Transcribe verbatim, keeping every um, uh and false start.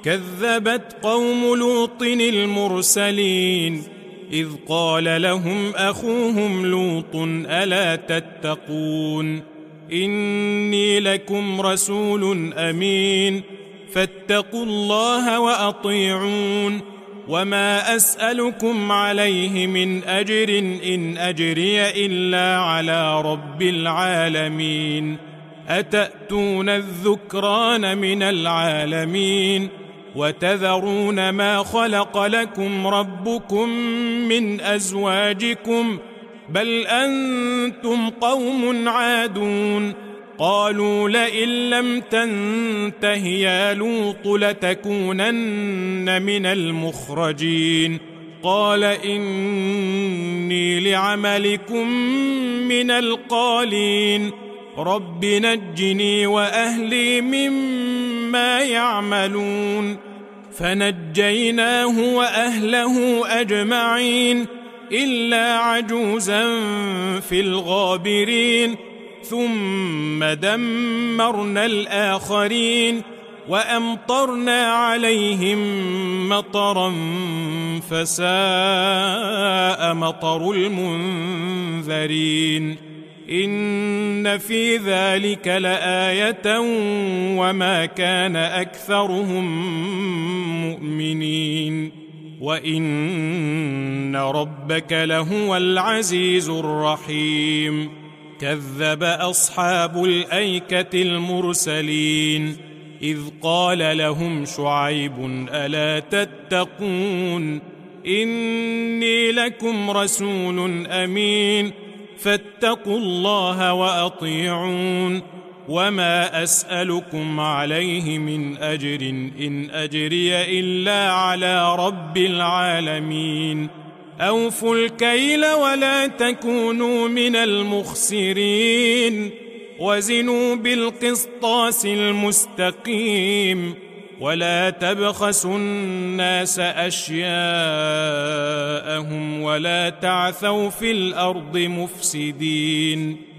كذبت قوم لوط المرسلين إذ قال لهم أخوهم لوط ألا تتقون إني لكم رسول أمين فاتقوا الله وأطيعون وما أسألكم عليه من أجر إن أجري إلا على رب العالمين أتأتون الذكران من العالمين وتذرون ما خلق لكم ربكم من أزواجكم بل أنتم قوم عادون قالوا لئن لم تنته يا لوط لتكونن من المخرجين قال إني لعملكم من القالين رب نجني وأهلي مما يعملون فنجيناه وأهله أجمعين إلا عجوزا في الغابرين ثم دمرنا الآخرين وأمطرنا عليهم مطرا فساء مطر المنذرين إن في ذلك لآية وما كان أكثرهم مؤمنين وإن ربك لهو العزيز الرحيم كذب أصحاب الأيكة المرسلين إذ قال لهم شعيب ألا تتقون إني لكم رسول أمين فاتقوا الله وأطيعون وما أسألكم عليه من أجر إن أجري إلا على رب العالمين أوفوا الكيل ولا تكونوا من المخسرين وزنوا بالقسطاس المستقيم ولا تبخسوا الناس أشياءهم ولا تعثوا في الأرض مفسدين